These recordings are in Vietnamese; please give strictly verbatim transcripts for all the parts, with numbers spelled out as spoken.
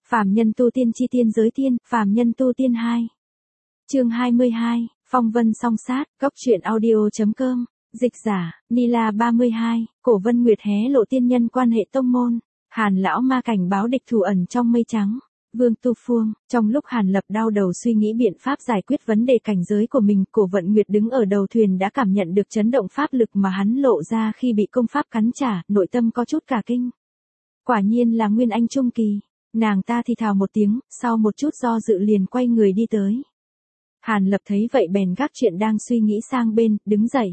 Phàm nhân tu tiên chi tiên giới tiên, phàm nhân tu tiên hai. Chương hai mươi hai, Phong vân song sát, góc truyện audio.com, dịch giả, Nila ba mươi hai, Cổ Vân Nguyệt hé lộ tiên nhân quan hệ tông môn, Hàn lão ma cảnh báo địch thủ ẩn trong mây trắng. Vương Tu Phương, trong lúc Hàn Lập đau đầu suy nghĩ biện pháp giải quyết vấn đề cảnh giới của mình, Cổ Vận Nguyệt đứng ở đầu thuyền đã cảm nhận được chấn động pháp lực mà hắn lộ ra khi bị công pháp cắn trả, nội tâm có chút cả kinh. Quả nhiên là Nguyên Anh trung kỳ, nàng ta thì thào một tiếng, sau một chút do dự liền quay người đi tới. Hàn Lập thấy vậy bèn gác chuyện đang suy nghĩ sang bên, đứng dậy.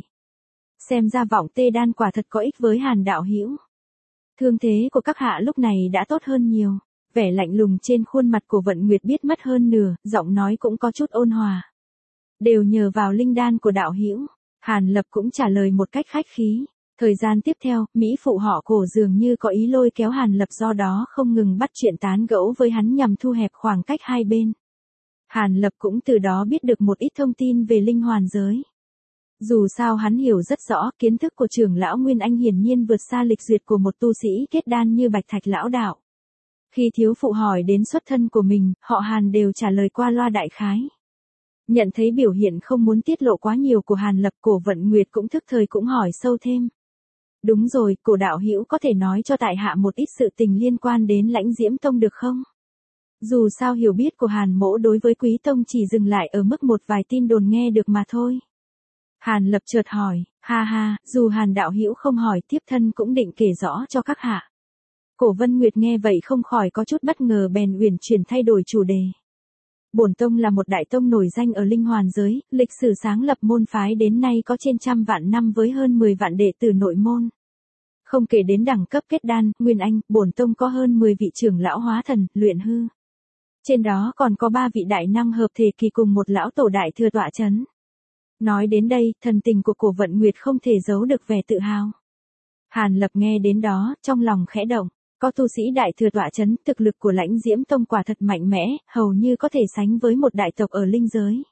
Xem ra vọng tê đan quả thật có ích với Hàn đạo hữu. Thương thế của các hạ lúc này đã tốt hơn nhiều. Vẻ lạnh lùng trên khuôn mặt của Vận Nguyệt biết mất hơn nửa, giọng nói cũng có chút ôn hòa. Đều nhờ vào linh đan của đạo hữu. Hàn Lập cũng trả lời một cách khách khí. Thời gian tiếp theo, Mỹ phụ họ Cổ dường như có ý lôi kéo Hàn Lập, do đó không ngừng bắt chuyện tán gẫu với hắn nhằm thu hẹp khoảng cách hai bên. Hàn Lập cũng từ đó biết được một ít thông tin về linh hoàn giới. Dù sao hắn hiểu rất rõ, kiến thức của trưởng lão Nguyên Anh hiển nhiên vượt xa lịch duyệt của một tu sĩ kết đan như Bạch Thạch lão đạo. Khi thiếu phụ hỏi đến xuất thân của mình, họ Hàn đều trả lời qua loa đại khái. Nhận thấy biểu hiện không muốn tiết lộ quá nhiều của Hàn Lập, Cổ Vận Nguyệt cũng thức thời cũng hỏi sâu thêm. Đúng rồi, Cổ đạo hữu có thể nói cho tại hạ một ít sự tình liên quan đến Lãnh Diễm Tông được không? Dù sao hiểu biết của Hàn mỗ đối với Quý Tông chỉ dừng lại ở mức một vài tin đồn nghe được mà thôi. Hàn Lập chợt hỏi, ha ha, dù Hàn đạo hữu không hỏi, tiếp thân cũng định kể rõ cho các hạ. Cổ Vân Nguyệt nghe vậy không khỏi có chút bất ngờ bèn uyển chuyển thay đổi chủ đề. Bổn tông là một đại tông nổi danh ở linh hoàn giới, lịch sử sáng lập môn phái đến nay có trên trăm vạn năm với hơn mười vạn đệ tử nội môn. Không kể đến đẳng cấp kết đan, Nguyên Anh, bổn tông có hơn mười vị trưởng lão hóa thần, luyện hư. Trên đó còn có ba vị đại năng hợp thể kỳ cùng một lão tổ đại thừa tọa chấn. Nói đến đây, thần tình của Cổ Vận Nguyệt không thể giấu được vẻ tự hào. Hàn Lập nghe đến đó, trong lòng khẽ động. Có tu sĩ đại thừa tọa chấn, thực lực của Lãnh Diễm Tông quả thật mạnh mẽ, hầu như có thể sánh với một đại tộc ở linh giới.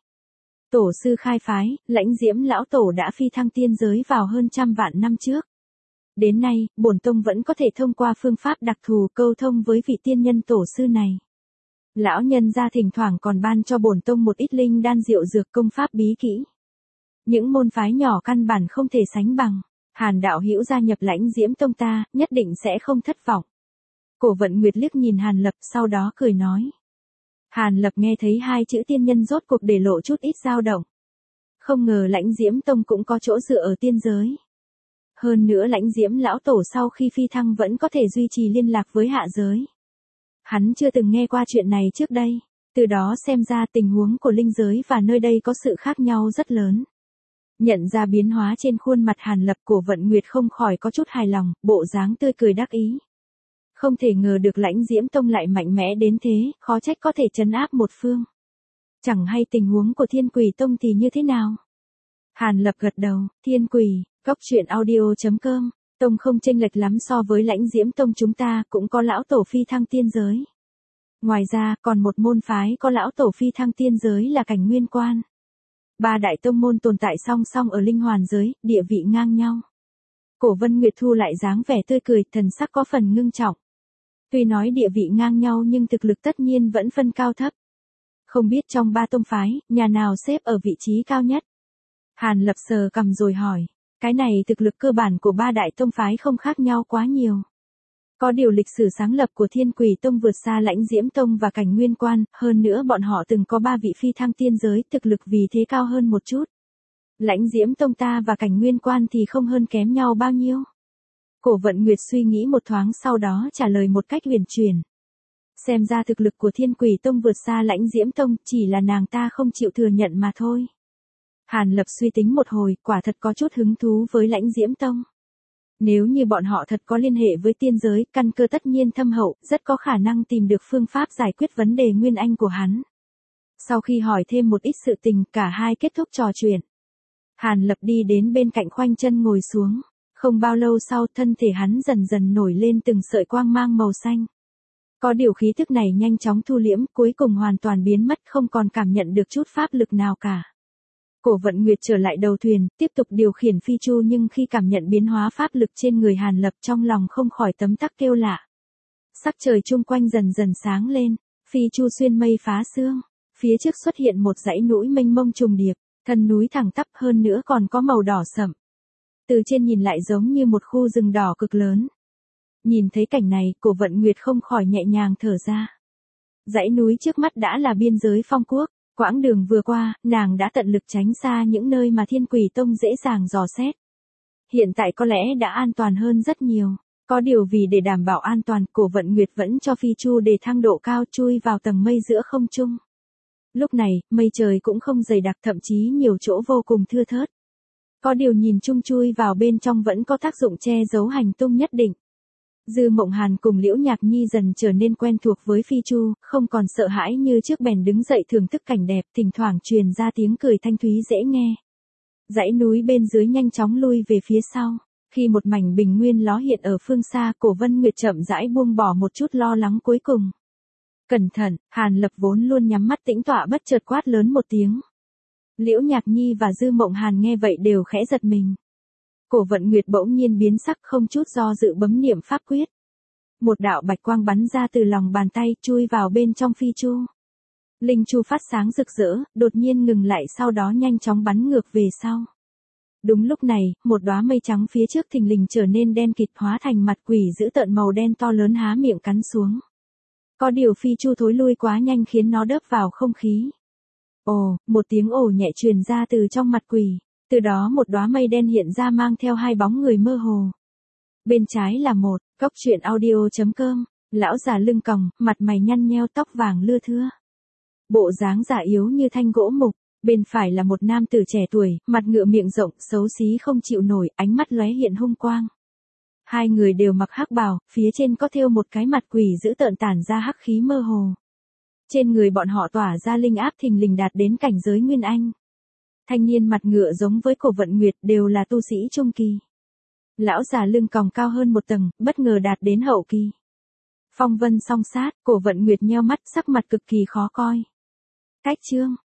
Tổ sư khai phái, Lãnh Diễm lão tổ đã phi thăng tiên giới vào hơn trăm vạn năm trước. Đến nay, bổn tông vẫn có thể thông qua phương pháp đặc thù câu thông với vị tiên nhân tổ sư này. Lão nhân gia thỉnh thoảng còn ban cho bổn tông một ít linh đan diệu dược công pháp bí kỹ. Những môn phái nhỏ căn bản không thể sánh bằng. Hàn đạo hữu gia nhập Lãnh Diễm Tông ta, nhất định sẽ không thất vọng. Cổ Vận Nguyệt liếc nhìn Hàn Lập, sau đó cười nói. Hàn Lập nghe thấy hai chữ tiên nhân rốt cuộc để lộ chút ít dao động. Không ngờ Lãnh Diễm Tông cũng có chỗ dựa ở tiên giới. Hơn nữa Lãnh Diễm lão tổ sau khi phi thăng vẫn có thể duy trì liên lạc với hạ giới. Hắn chưa từng nghe qua chuyện này trước đây, từ đó xem ra tình huống của linh giới và nơi đây có sự khác nhau rất lớn. Nhận ra biến hóa trên khuôn mặt Hàn Lập, Cổ Vận Nguyệt không khỏi có chút hài lòng, bộ dáng tươi cười đắc ý. Không thể ngờ được Lãnh Diễm Tông lại mạnh mẽ đến thế, khó trách có thể trấn áp một phương. Chẳng hay tình huống của Thiên Quỷ Tông thì như thế nào? Hàn Lập gật đầu, Thiên Quỷ, góc truyện audio.com, Tông không chênh lệch lắm so với Lãnh Diễm Tông chúng ta, cũng có lão tổ phi thăng tiên giới. Ngoài ra, còn một môn phái có lão tổ phi thăng tiên giới là Cảnh Nguyên Quan. Ba đại tông môn tồn tại song song ở linh hoàn giới, địa vị ngang nhau. Cổ Vân Nguyệt thu lại dáng vẻ tươi cười, thần sắc có phần ngưng trọng. Tuy nói địa vị ngang nhau nhưng thực lực tất nhiên vẫn phân cao thấp. Không biết trong ba tông phái, nhà nào xếp ở vị trí cao nhất? Hàn Lập sờ cằm rồi hỏi. Cái này thực lực cơ bản của ba đại tông phái không khác nhau quá nhiều. Có điều lịch sử sáng lập của Thiên Quỷ Tông vượt xa Lãnh Diễm Tông và Cảnh Nguyên Quan, hơn nữa bọn họ từng có ba vị phi thăng tiên giới, thực lực vì thế cao hơn một chút. Lãnh Diễm Tông ta và Cảnh Nguyên Quan thì không hơn kém nhau bao nhiêu. Cổ Vận Nguyệt suy nghĩ một thoáng sau đó trả lời một cách huyền chuyển. Xem ra thực lực của Thiên Quỷ Tông vượt xa Lãnh Diễm Tông, chỉ là nàng ta không chịu thừa nhận mà thôi. Hàn Lập suy tính một hồi, quả thật có chút hứng thú với Lãnh Diễm Tông. Nếu như bọn họ thật có liên hệ với tiên giới, căn cơ tất nhiên thâm hậu, rất có khả năng tìm được phương pháp giải quyết vấn đề Nguyên Anh của hắn. Sau khi hỏi thêm một ít sự tình, cả hai kết thúc trò chuyện. Hàn Lập đi đến bên cạnh khoanh chân ngồi xuống. Không bao lâu sau, thân thể hắn dần dần nổi lên từng sợi quang mang màu xanh. Có điều khí thức này nhanh chóng thu liễm, cuối cùng hoàn toàn biến mất, không còn cảm nhận được chút pháp lực nào cả. Cổ Vận Nguyệt trở lại đầu thuyền, tiếp tục điều khiển phi chu, nhưng khi cảm nhận biến hóa pháp lực trên người Hàn Lập, trong lòng không khỏi tấm tắc kêu lạ. Sắc trời chung quanh dần dần sáng lên, phi chu xuyên mây phá sương, phía trước xuất hiện một dãy núi mênh mông trùng điệp, thân núi thẳng tắp hơn nữa còn có màu đỏ sẫm. Từ trên nhìn lại giống như một khu rừng đỏ cực lớn. Nhìn thấy cảnh này, Cổ Vận Nguyệt không khỏi nhẹ nhàng thở ra. Dãy núi trước mắt đã là biên giới Phong quốc, quãng đường vừa qua, nàng đã tận lực tránh xa những nơi mà Thiên Quỷ Tông dễ dàng dò xét. Hiện tại có lẽ đã an toàn hơn rất nhiều, có điều vì để đảm bảo an toàn, Cổ Vận Nguyệt vẫn cho phi chu để thăng độ cao chui vào tầng mây giữa không trung. Lúc này, mây trời cũng không dày đặc, thậm chí nhiều chỗ vô cùng thưa thớt. Có điều nhìn chung chui vào bên trong vẫn có tác dụng che giấu hành tung nhất định. Dư Mộng Hàn cùng Liễu Nhạc Nhi dần trở nên quen thuộc với phi chu, không còn sợ hãi như trước, bèn đứng dậy thưởng thức cảnh đẹp, thỉnh thoảng truyền ra tiếng cười thanh thúy dễ nghe. Dãy núi bên dưới nhanh chóng lui về phía sau, khi một mảnh bình nguyên ló hiện ở phương xa, Cổ Vân Nguyệt chậm rãi buông bỏ một chút lo lắng cuối cùng. Cẩn thận, Hàn Lập vốn luôn nhắm mắt tĩnh tọa bất chợt quát lớn một tiếng. Liễu Nhạc Nhi và Dư Mộng Hàn nghe vậy đều khẽ giật mình. Cổ Vận Nguyệt bỗng nhiên biến sắc, không chút do dự bấm niệm pháp quyết. Một đạo bạch quang bắn ra từ lòng bàn tay, chui vào bên trong phi chu. Linh chu phát sáng rực rỡ, đột nhiên ngừng lại, sau đó nhanh chóng bắn ngược về sau. Đúng lúc này, một đóa mây trắng phía trước thình lình trở nên đen kịt, hóa thành mặt quỷ dữ tợn màu đen to lớn há miệng cắn xuống. Có điều phi chu thối lui quá nhanh khiến nó đớp vào không khí. Ồ, một tiếng ồ nhẹ truyền ra từ trong mặt quỷ, từ đó một đóa mây đen hiện ra mang theo hai bóng người mơ hồ. Bên trái là một, Cốc Truyện Audio chấm com, lão già lưng còng, mặt mày nhăn nheo, tóc vàng lưa thưa. Bộ dáng già yếu như thanh gỗ mục, bên phải là một nam tử trẻ tuổi, mặt ngựa miệng rộng, xấu xí không chịu nổi, ánh mắt lóe hiện hung quang. Hai người đều mặc hắc bào, phía trên có thêu một cái mặt quỷ dữ tợn tản ra hắc khí mơ hồ. Trên người bọn họ tỏa ra linh áp thình lình đạt đến cảnh giới Nguyên Anh. Thanh niên mặt ngựa giống với Cổ Vận Nguyệt đều là tu sĩ trung kỳ. Lão già lưng còng cao hơn một tầng, bất ngờ đạt đến hậu kỳ. Phong vân song sát, Cổ Vận Nguyệt nheo mắt, sắc mặt cực kỳ khó coi. Cách chương,